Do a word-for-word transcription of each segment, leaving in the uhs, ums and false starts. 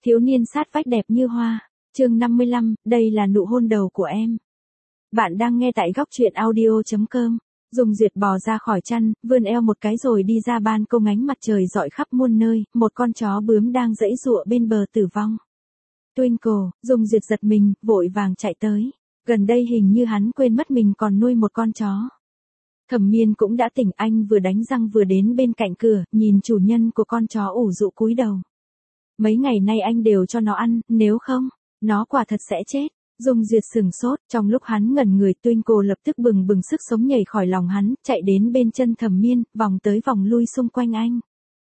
Thiếu niên sát vách đẹp như hoa. Chương năm mươi lăm, đây là nụ hôn đầu của em. Bạn đang nghe tại góc truyện audio chấm com. Dung Duyệt bò ra khỏi chăn, vươn eo một cái rồi đi ra ban công, ánh mặt trời rọi khắp muôn nơi, một con chó bướm đang giãy giụa bên bờ tử vong. Twinkle, Dung Duyệt giật mình, vội vàng chạy tới. Gần đây hình như hắn quên mất mình còn nuôi một con chó. Thẩm Miên cũng đã tỉnh, anh vừa đánh răng vừa đến bên cạnh cửa, nhìn chủ nhân của con chó ủ rũ cúi đầu. Mấy ngày nay anh đều cho nó ăn, nếu không, nó quả thật sẽ chết. Dung Duyệt sừng sốt, trong lúc hắn ngẩn người, Twinkle lập tức bừng bừng sức sống nhảy khỏi lòng hắn, chạy đến bên chân Thẩm Miên, vòng tới vòng lui xung quanh anh.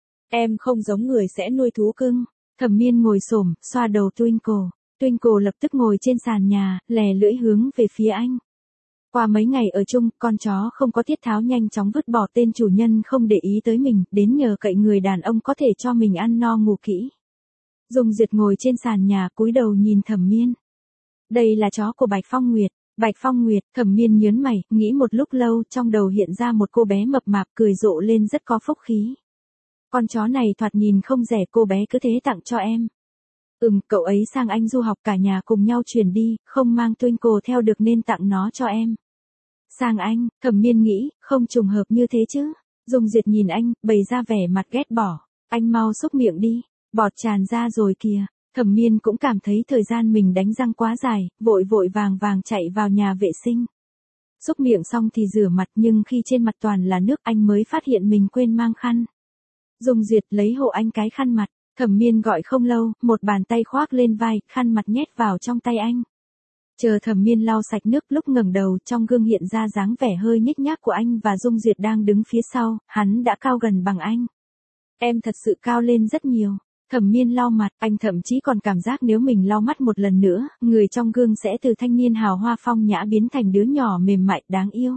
Em không giống người sẽ nuôi thú cưng. Thẩm Miên ngồi xổm, xoa đầu Twinkle. Twinkle lập tức ngồi trên sàn nhà, lè lưỡi hướng về phía anh. Qua mấy ngày ở chung, con chó không có tiết tháo nhanh chóng vứt bỏ tên chủ nhân không để ý tới mình, đến nhờ cậy người đàn ông có thể cho mình ăn no ngủ kỹ. Dung Duyệt ngồi trên sàn nhà cúi đầu nhìn Thẩm Miên. Đây là chó của Bạch Phong Nguyệt. Bạch Phong Nguyệt, Thẩm Miên nhớn mày, nghĩ một lúc lâu, trong đầu hiện ra một cô bé mập mạp cười rộ lên rất có phúc khí. Con chó này thoạt nhìn không rẻ, cô bé cứ thế tặng cho em. Ừm, cậu ấy sang Anh du học, cả nhà cùng nhau chuyển đi, không mang Twinkle theo được nên tặng nó cho em. Sang Anh, Thẩm Miên nghĩ, không trùng hợp như thế chứ. Dung Duyệt nhìn anh, bày ra vẻ mặt ghét bỏ. Anh mau xúc miệng đi, bọt tràn ra rồi kìa. Thẩm Miên cũng cảm thấy thời gian mình đánh răng quá dài, vội vội vàng vàng chạy vào nhà vệ sinh. Xúc miệng xong thì rửa mặt, nhưng khi trên mặt toàn là nước anh mới phát hiện mình quên mang khăn. Dung Duyệt lấy hộ anh cái khăn mặt. Thẩm Miên gọi không lâu, một bàn tay khoác lên vai, khăn mặt nhét vào trong tay anh. Chờ Thẩm Miên lau sạch nước, lúc ngẩng đầu, trong gương hiện ra dáng vẻ hơi nhếch nhác của anh và Dung Duyệt đang đứng phía sau, hắn đã cao gần bằng anh. Em thật sự cao lên rất nhiều. Thẩm Miên lau mặt, anh thậm chí còn cảm giác nếu mình lau mắt một lần nữa, người trong gương sẽ từ thanh niên hào hoa phong nhã biến thành đứa nhỏ mềm mại đáng yêu.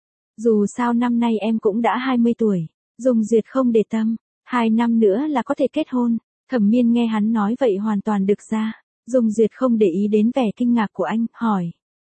Dù sao năm nay em cũng đã hai mươi tuổi. Dung Duyệt không để tâm. Hai năm nữa là có thể kết hôn. Thẩm Miên nghe hắn nói vậy hoàn toàn đực ra. Dung Duyệt không để ý đến vẻ kinh ngạc của anh, hỏi.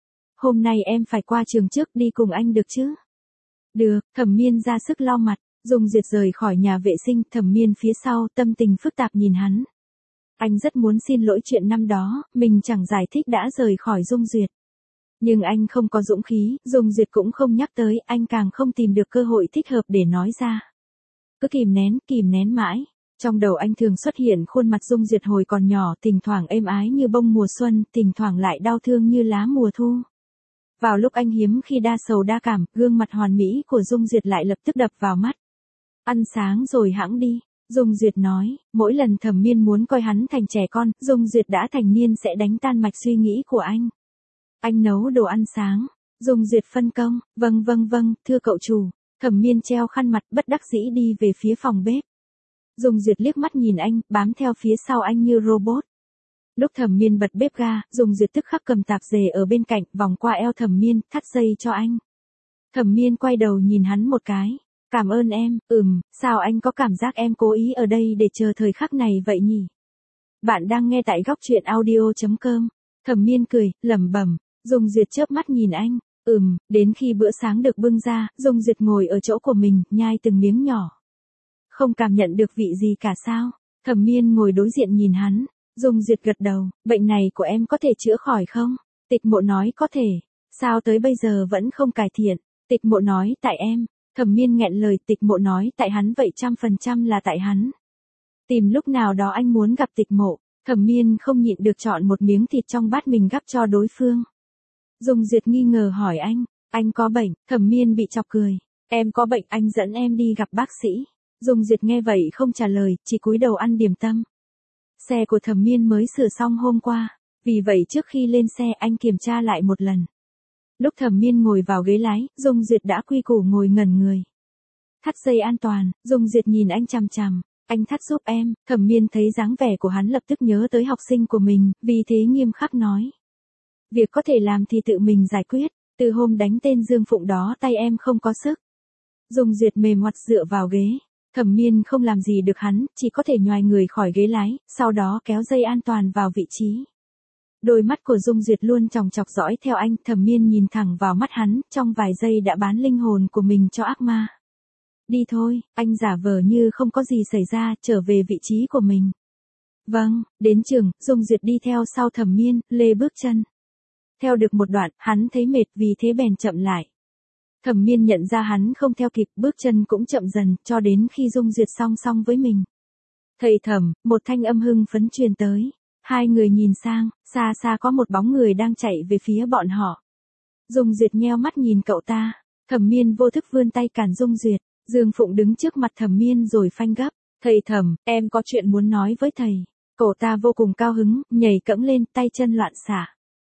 Hôm nay em phải qua trường trước, đi cùng anh được chứ? Được, Thẩm Miên ra sức lau mặt. Dung Duyệt rời khỏi nhà vệ sinh, Thẩm Miên phía sau, tâm tình phức tạp nhìn hắn. Anh rất muốn xin lỗi chuyện năm đó, mình chẳng giải thích đã rời khỏi Dung Duyệt. Nhưng anh không có dũng khí, Dung Duyệt cũng không nhắc tới, anh càng không tìm được cơ hội thích hợp để nói ra. Cứ kìm nén, kìm nén mãi. Trong đầu anh thường xuất hiện khuôn mặt Dung Duyệt hồi còn nhỏ, thỉnh thoảng êm ái như bông mùa xuân, thỉnh thoảng lại đau thương như lá mùa thu. Vào lúc anh hiếm khi đa sầu đa cảm, gương mặt hoàn mỹ của Dung Duyệt lại lập tức đập vào mắt. Ăn sáng rồi hẵng đi, Dung Duyệt nói. Mỗi lần Thẩm Miên muốn coi hắn thành trẻ con, Dung Duyệt đã thành niên sẽ đánh tan mạch suy nghĩ của anh. Anh nấu đồ ăn sáng. Dung Duyệt phân công. Vâng vâng vâng, thưa cậu chủ. Thẩm Miên treo khăn mặt, bất đắc dĩ đi về phía phòng bếp. Dung Duyệt liếc mắt nhìn anh, bám theo phía sau anh như robot. Lúc Thẩm Miên bật bếp ga, Dung Duyệt tức khắc cầm tạp dề ở bên cạnh, vòng qua eo Thẩm Miên, thắt dây cho anh. Thẩm Miên quay đầu nhìn hắn một cái. Cảm ơn em. Ừm, sao anh có cảm giác em cố ý ở đây để chờ thời khắc này vậy nhỉ? Bạn đang nghe tại góc truyện audio chấm com. Thẩm Miên cười, lẩm bẩm. Dung Duyệt chớp mắt nhìn anh. Ừm, đến khi bữa sáng được bưng ra, Dung Duyệt ngồi ở chỗ của mình, nhai từng miếng nhỏ. Không cảm nhận được vị gì cả sao? Thẩm Miên ngồi đối diện nhìn hắn. Dung Duyệt gật đầu. Bệnh này của em có thể chữa khỏi không? Tịch Mộ nói có thể. Sao tới bây giờ vẫn không cải thiện? Tịch Mộ nói tại em. Thẩm Miên nghẹn lời. Tịch Mộ nói tại hắn, vậy trăm phần trăm là tại hắn. Tìm lúc nào đó anh muốn gặp Tịch Mộ. Thẩm Miên không nhịn được chọn một miếng thịt trong bát mình gắp cho đối phương. Dung Duyệt nghi ngờ hỏi anh. Anh có bệnh? Thẩm Miên bị chọc cười. Em có bệnh, anh dẫn em đi gặp bác sĩ. Dung Duyệt nghe vậy không trả lời, chỉ cúi đầu ăn điểm tâm. Xe của Thẩm Miên mới sửa xong hôm qua. Vì vậy trước khi lên xe anh kiểm tra lại một lần. Lúc Thẩm Miên ngồi vào ghế lái, Dung Duyệt đã quy củ ngồi ngẩn người. Thắt dây an toàn. Dung Duyệt nhìn anh chằm chằm. Anh thắt giúp em. Thẩm Miên thấy dáng vẻ của hắn lập tức nhớ tới học sinh của mình, vì thế nghiêm khắc nói. Việc có thể làm thì tự mình giải quyết. Từ hôm đánh tên Dương Phụng đó tay em không có sức. Dung Duyệt mềm ngoặt dựa vào ghế. Thẩm Miên không làm gì được hắn, chỉ có thể nhoài người khỏi ghế lái, sau đó kéo dây an toàn vào vị trí. Đôi mắt của Dung Duyệt luôn chòng chọc dõi theo anh, Thẩm Miên nhìn thẳng vào mắt hắn, trong vài giây đã bán linh hồn của mình cho ác ma. Đi thôi, anh giả vờ như không có gì xảy ra, trở về vị trí của mình. Vâng, đến trường, Dung Duyệt đi theo sau Thẩm Miên, lê bước chân. Theo được một đoạn, hắn thấy mệt vì thế bèn chậm lại. Thẩm Miên nhận ra hắn không theo kịp, bước chân cũng chậm dần, cho đến khi Dung Duyệt song song với mình. Thầy Thẩm, một thanh âm hưng phấn truyền tới. Hai người nhìn sang, xa xa có một bóng người đang chạy về phía bọn họ. Dung Duyệt nheo mắt nhìn cậu ta, Thẩm Miên vô thức vươn tay cản Dung Duyệt, Dương Phụng đứng trước mặt Thẩm Miên rồi phanh gấp. Thầy Thẩm, em có chuyện muốn nói với thầy. Cậu ta vô cùng cao hứng, nhảy cẫng lên, tay chân loạn xạ.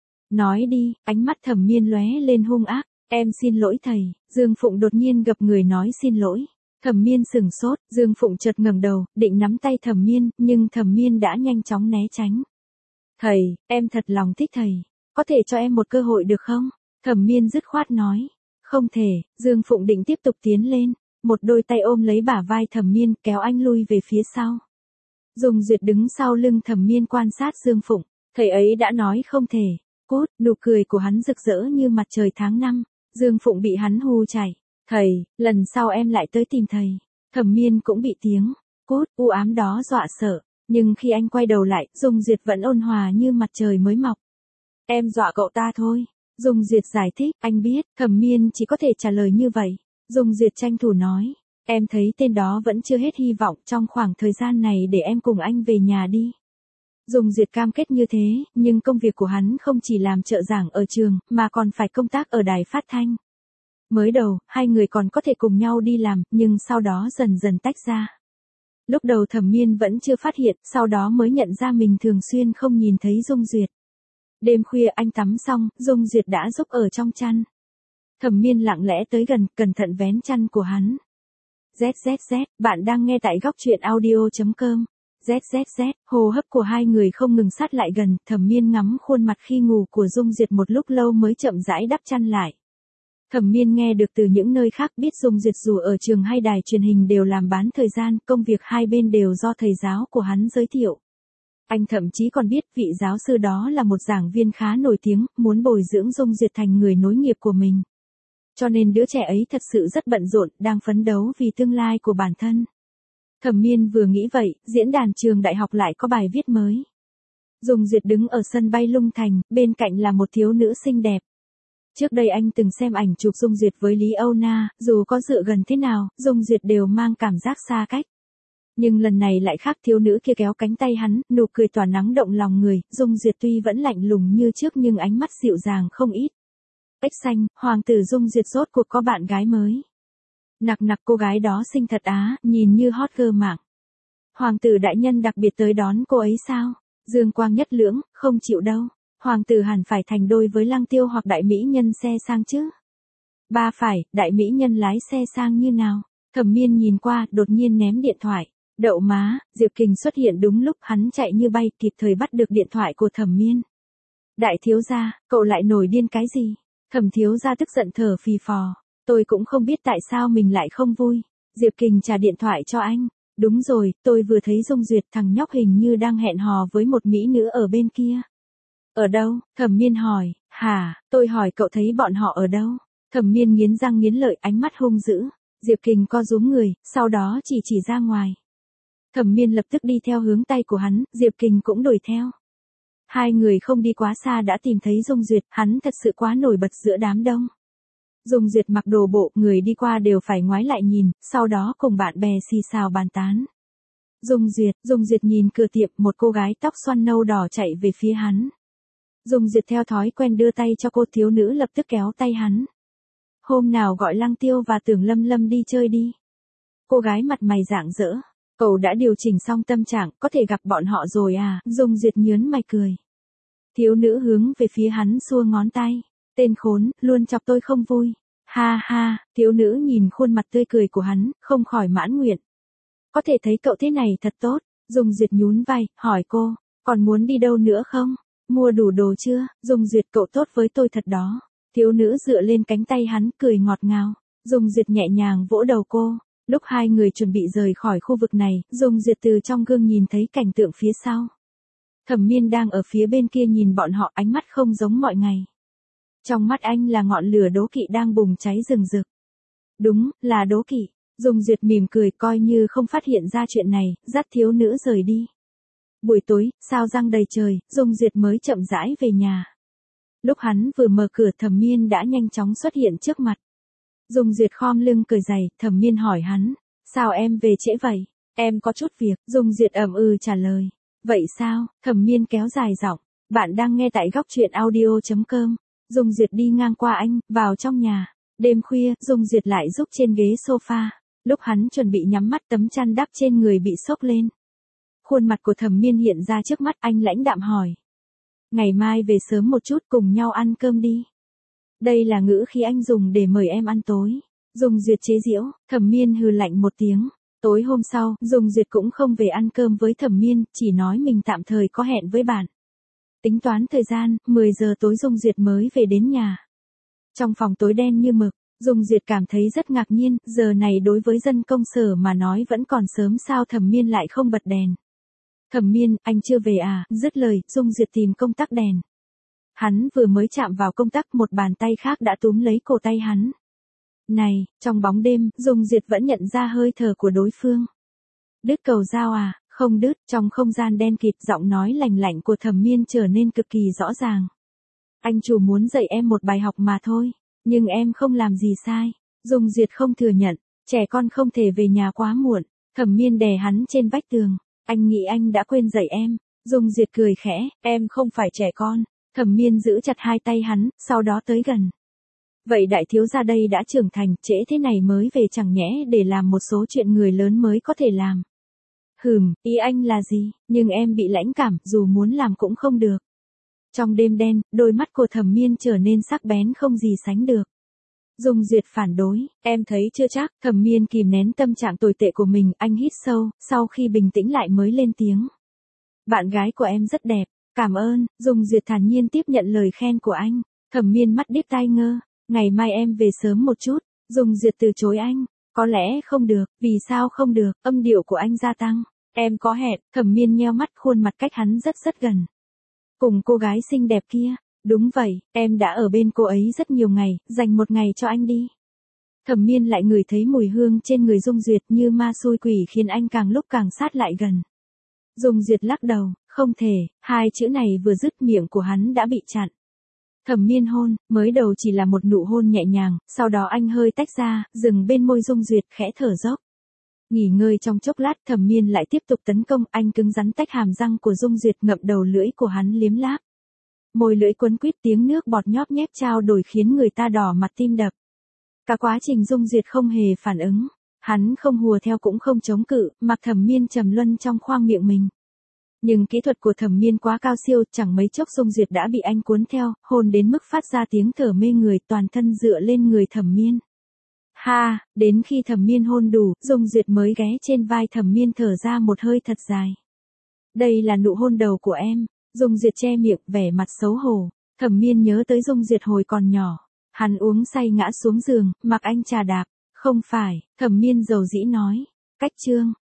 Nói đi, ánh mắt Thẩm Miên lóe lên hung ác. Em xin lỗi thầy. Dương Phụng đột nhiên gập người nói xin lỗi. Thẩm Miên sừng sốt, Dương Phụng chợt ngẩng đầu, định nắm tay Thẩm Miên, nhưng Thẩm Miên đã nhanh chóng né tránh. Thầy, em thật lòng thích thầy. Có thể cho em một cơ hội được không? Thẩm Miên dứt khoát nói. Không thể. Dương Phụng định tiếp tục tiến lên. Một đôi tay ôm lấy bả vai Thẩm Miên, kéo anh lui về phía sau. Dung Duyệt đứng sau lưng Thẩm Miên quan sát Dương Phụng. Thầy ấy đã nói không thể. Cút, nụ cười của hắn rực rỡ như mặt trời tháng năm. Dương Phụng bị hắn hù chạy. Thầy, lần sau em lại tới tìm thầy. Thẩm Miên cũng bị tiếng cút u ám đó dọa sợ. Nhưng khi anh quay đầu lại, Dung Duyệt vẫn ôn hòa như mặt trời mới mọc. Em dọa cậu ta thôi. Dung Duyệt giải thích, anh biết. Thẩm Miên chỉ có thể trả lời như vậy. Dung Duyệt tranh thủ nói. Em thấy tên đó vẫn chưa hết hy vọng, trong khoảng thời gian này để em cùng anh về nhà đi. Dung Duyệt cam kết như thế, nhưng công việc của hắn không chỉ làm trợ giảng ở trường, mà còn phải công tác ở đài phát thanh. Mới đầu, hai người còn có thể cùng nhau đi làm, nhưng sau đó dần dần tách ra. Lúc đầu Thẩm Miên vẫn chưa phát hiện, sau đó mới nhận ra mình thường xuyên không nhìn thấy Dung Duyệt. Đêm khuya anh tắm xong, Dung Duyệt đã giúp ở trong chăn. Thẩm Miên lặng lẽ tới gần, cẩn thận vén chăn của hắn. Z Z Z, bạn đang nghe tại góc truyện audio chấm com. Z Z Z, hô hấp của hai người không ngừng sát lại gần, Thẩm Miên ngắm khuôn mặt khi ngủ của Dung Duyệt một lúc lâu mới chậm rãi đắp chăn lại. Thẩm Miên nghe được từ những nơi khác biết Dung Duyệt dù ở trường hay đài truyền hình đều làm bán thời gian, công việc hai bên đều do thầy giáo của hắn giới thiệu. Anh thậm chí còn biết vị giáo sư đó là một giảng viên khá nổi tiếng, muốn bồi dưỡng Dung Duyệt thành người nối nghiệp của mình. Cho nên đứa trẻ ấy thật sự rất bận rộn, đang phấn đấu vì tương lai của bản thân. Thẩm Miên vừa nghĩ vậy, diễn đàn trường đại học lại có bài viết mới. Dung Duyệt đứng ở sân bay Lung Thành, bên cạnh là một thiếu nữ xinh đẹp. Trước đây anh từng xem ảnh chụp Dung Duyệt với Lý Âu Na, dù có dựa gần thế nào, Dung Duyệt đều mang cảm giác xa cách. Nhưng lần này lại khác, thiếu nữ kia kéo cánh tay hắn, nụ cười tỏa nắng động lòng người, Dung Duyệt tuy vẫn lạnh lùng như trước nhưng ánh mắt dịu dàng không ít. Ếch xanh, hoàng tử Dung Duyệt rốt cuộc có bạn gái mới. Nặc nặc cô gái đó xinh thật á, nhìn như hot girl mạng. Hoàng tử đại nhân đặc biệt tới đón cô ấy sao? Dương Quang nhất lưỡng, không chịu đâu. Hoàng tử hẳn phải thành đôi với Lăng Tiêu hoặc đại mỹ nhân xe sang chứ. Ba phải, đại mỹ nhân lái xe sang như nào? Thẩm Miên nhìn qua, đột nhiên ném điện thoại. Đậu má, Diệp Kình xuất hiện đúng lúc, hắn chạy như bay, kịp thời bắt được điện thoại của Thẩm Miên. Đại thiếu gia, cậu lại nổi điên cái gì? Thẩm thiếu gia tức giận thở phì phò. Tôi cũng không biết tại sao mình lại không vui. Diệp Kình trả điện thoại cho anh. Đúng rồi, tôi vừa thấy Dung Duyệt, thằng nhóc hình như đang hẹn hò với một mỹ nữ ở bên kia. Ở đâu? Thẩm Miên hỏi. Hả, tôi hỏi cậu thấy bọn họ ở đâu? Thẩm Miên nghiến răng nghiến lợi, ánh mắt hung dữ. Diệp Kình co rúm người, sau đó chỉ chỉ ra ngoài. Thẩm Miên lập tức đi theo hướng tay của hắn, Diệp Kình cũng đuổi theo. Hai người không đi quá xa đã tìm thấy Dung Duyệt, hắn thật sự quá nổi bật giữa đám đông. Dung Duyệt mặc đồ bộ, người đi qua đều phải ngoái lại nhìn, sau đó cùng bạn bè xì xào bàn tán. Dung Duyệt, Dung Duyệt nhìn cửa tiệm, một cô gái tóc xoăn nâu đỏ chạy về phía hắn. Dung Duyệt theo thói quen đưa tay cho cô, thiếu nữ lập tức kéo tay hắn. Hôm nào gọi Lăng Tiêu và Tưởng Lâm Lâm đi chơi đi. Cô gái mặt mày rạng rỡ. Cậu đã điều chỉnh xong tâm trạng, có thể gặp bọn họ rồi à? Dung Duyệt nhớn mày cười. Thiếu nữ hướng về phía hắn xua ngón tay. Tên khốn, luôn chọc tôi không vui. Ha ha, thiếu nữ nhìn khuôn mặt tươi cười của hắn, không khỏi mãn nguyện. Có thể thấy cậu thế này thật tốt. Dung Duyệt nhún vai, hỏi cô, còn muốn đi đâu nữa không? Mua đủ đồ chưa? Dung Duyệt, cậu tốt với tôi thật đó. Thiếu nữ dựa lên cánh tay hắn, cười ngọt ngào. Dung Duyệt nhẹ nhàng vỗ đầu cô. Lúc hai người chuẩn bị rời khỏi khu vực này, Dung Duyệt từ trong gương nhìn thấy cảnh tượng phía sau. Thẩm Miên đang ở phía bên kia nhìn bọn họ, ánh mắt không giống mọi ngày. Trong mắt anh là ngọn lửa đố kỵ đang bùng cháy rừng rực. Đúng, là đố kỵ. Dung Duyệt mỉm cười, coi như không phát hiện ra chuyện này, dắt thiếu nữ rời đi. Buổi tối, sao răng đầy trời, Dung Duyệt mới chậm rãi về nhà. Lúc hắn vừa mở cửa Thẩm Miên đã nhanh chóng xuất hiện trước mặt. Dung Duyệt khom lưng cười dày, Thẩm Miên hỏi hắn, sao em về trễ vậy? Em có chút việc, Dung Duyệt ậm ừ trả lời. Vậy sao? Thẩm Miên kéo dài giọng, bạn đang nghe tại góc truyện audio chấm com. Dung Duyệt đi ngang qua anh, vào trong nhà. Đêm khuya, Dung Duyệt lại giúp trên ghế sofa. Lúc hắn chuẩn bị nhắm mắt tấm chăn đắp trên người bị xốc lên. Khuôn mặt của Thẩm Miên hiện ra trước mắt anh lãnh đạm hỏi. Ngày mai về sớm một chút cùng nhau ăn cơm đi. Đây là ngữ khí anh dùng để mời em ăn tối. Dung Duyệt chế giễu, Thẩm Miên hừ lạnh một tiếng. Tối hôm sau, Dung Duyệt cũng không về ăn cơm với Thẩm Miên, chỉ nói mình tạm thời có hẹn với bạn. Tính toán thời gian, mười giờ tối Dung Duyệt mới về đến nhà. Trong phòng tối đen như mực, Dung Duyệt cảm thấy rất ngạc nhiên, giờ này đối với dân công sở mà nói vẫn còn sớm sao Thẩm Miên lại không bật đèn. Thẩm Miên, anh chưa về à, dứt lời, Dung Duyệt tìm công tắc đèn. Hắn vừa mới chạm vào công tắc một bàn tay khác đã túm lấy cổ tay hắn. Này, trong bóng đêm, Dung Duyệt vẫn nhận ra hơi thở của đối phương. Đứt cầu dao à, không đứt, trong không gian đen kịt giọng nói lành lạnh của Thẩm Miên trở nên cực kỳ rõ ràng. Anh chủ muốn dạy em một bài học mà thôi, nhưng em không làm gì sai. Dung Duyệt không thừa nhận, trẻ con không thể về nhà quá muộn. Thẩm Miên đè hắn trên vách tường. Anh nghĩ anh đã quên dạy em. Dung Duyệt cười khẽ, em không phải trẻ con. Thẩm Miên giữ chặt hai tay hắn, sau đó tới gần. Vậy đại thiếu gia đây đã trưởng thành, trễ thế này mới về chẳng nhẽ để làm một số chuyện người lớn mới có thể làm. Hừm, ý anh là gì, nhưng em bị lãnh cảm, dù muốn làm cũng không được. Trong đêm đen, đôi mắt của Thẩm Miên trở nên sắc bén không gì sánh được. Dung Duyệt phản đối, em thấy chưa chắc. Thẩm Miên kìm nén tâm trạng tồi tệ của mình, anh hít sâu, sau khi bình tĩnh lại mới lên tiếng. Bạn gái của em rất đẹp, cảm ơn. Dung Duyệt thản nhiên tiếp nhận lời khen của anh. Thẩm Miên mắt điếc tai ngơ, ngày mai em về sớm một chút. Dung Duyệt từ chối anh, có lẽ không được, vì sao không được, âm điệu của anh gia tăng. Em có hẹn. Thẩm Miên nheo mắt, khuôn mặt cách hắn rất rất gần. Cùng cô gái xinh đẹp kia. Đúng vậy, em đã ở bên cô ấy rất nhiều ngày, dành một ngày cho anh đi. Thẩm Miên lại ngửi thấy mùi hương trên người Dung Duyệt như ma xui quỷ khiến anh càng lúc càng sát lại gần. Dung Duyệt lắc đầu, không thể, hai chữ này vừa dứt miệng của hắn đã bị chặn. Thẩm Miên hôn, mới đầu chỉ là một nụ hôn nhẹ nhàng, sau đó anh hơi tách ra, dừng bên môi Dung Duyệt khẽ thở dốc. Nghỉ ngơi trong chốc lát Thẩm Miên lại tiếp tục tấn công, anh cứng rắn tách hàm răng của Dung Duyệt ngậm đầu lưỡi của hắn liếm láp. Môi lưỡi quấn quýt, tiếng nước bọt nhóp nhép trao đổi khiến người ta đỏ mặt tim đập. Cả quá trình Dung Duyệt không hề phản ứng, hắn không hùa theo cũng không chống cự, mặc Thẩm Miên trầm luân trong khoang miệng mình. Nhưng kỹ thuật của Thẩm Miên quá cao siêu, chẳng mấy chốc Dung Duyệt đã bị anh cuốn theo, hôn đến mức phát ra tiếng thở mê người, toàn thân dựa lên người Thẩm Miên. Ha, đến khi Thẩm Miên hôn đủ, Dung Duyệt mới ghé trên vai Thẩm Miên thở ra một hơi thật dài. Đây là nụ hôn đầu của em. Dung Duyệt che miệng, vẻ mặt xấu hổ. Thẩm Miên nhớ tới Dung Duyệt hồi còn nhỏ. Hắn uống say ngã xuống giường, mặc anh trà đạp. Không phải, Thẩm Miên dầu dĩ nói. Cách chương.